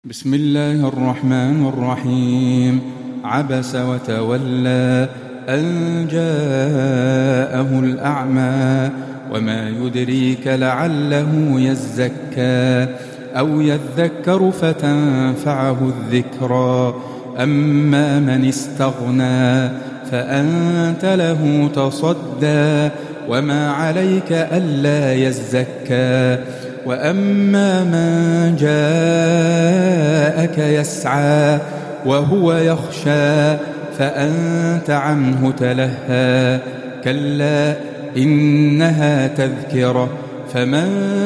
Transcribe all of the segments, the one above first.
بسم الله الرحمن الرحيم. عبس وتولى أن جاءه الأعمى وما يدريك لعله يزكى أو يذكر فتنفعه الذكرى أما من استغنى فأنت له تصدى وما عليك ألا يزكى وأما من جاءك يسعى وهو يخشى فأنت عنه تلهى كلا إنها تذكرة فمن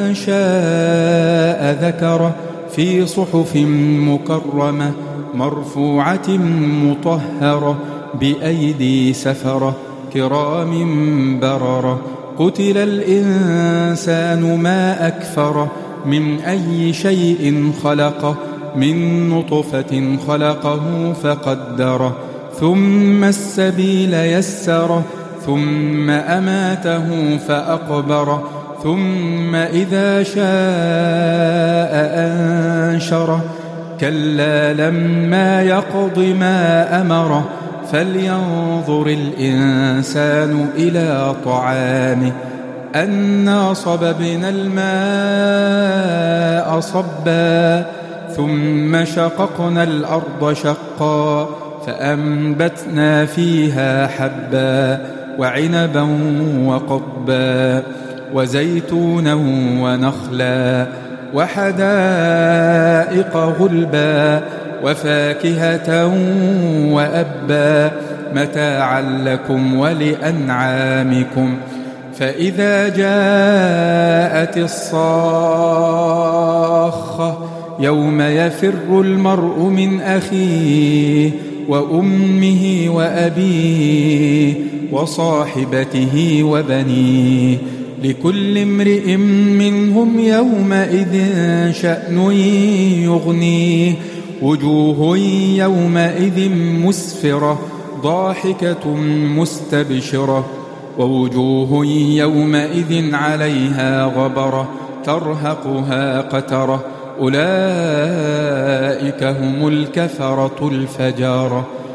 شاء ذكره في صحف مكرمة مرفوعة مطهرة بأيدي سفرة كرام بررة قتل الإنسان ما أكفره من أي شيء خلقه من نطفة خلقه فقدره ثم السبيل يسره ثم أماته فأقبره ثم إذا شاء أنشره كلا لما يقض ما أمره فلينظر الإنسان إلى طعامه أنا صببنا الماء صبا ثم شققنا الأرض شقا فأنبتنا فيها حبا وعنبا وقضبا وزيتونا ونخلا وحدائق غلبا وفاكهة وأبا متاعا لكم ولأنعامكم فإذا جاءت الصاخة يوم يفر المرء من أخيه وأمه وأبيه وصاحبته وبنيه لكل امرئ منهم يومئذ شأن يغنيه وجوه يومئذ مسفرة ضاحكة مستبشرة ووجوه يومئذ عليها غبرة ترهقها قترة أولئك هم الكفرة الفجرة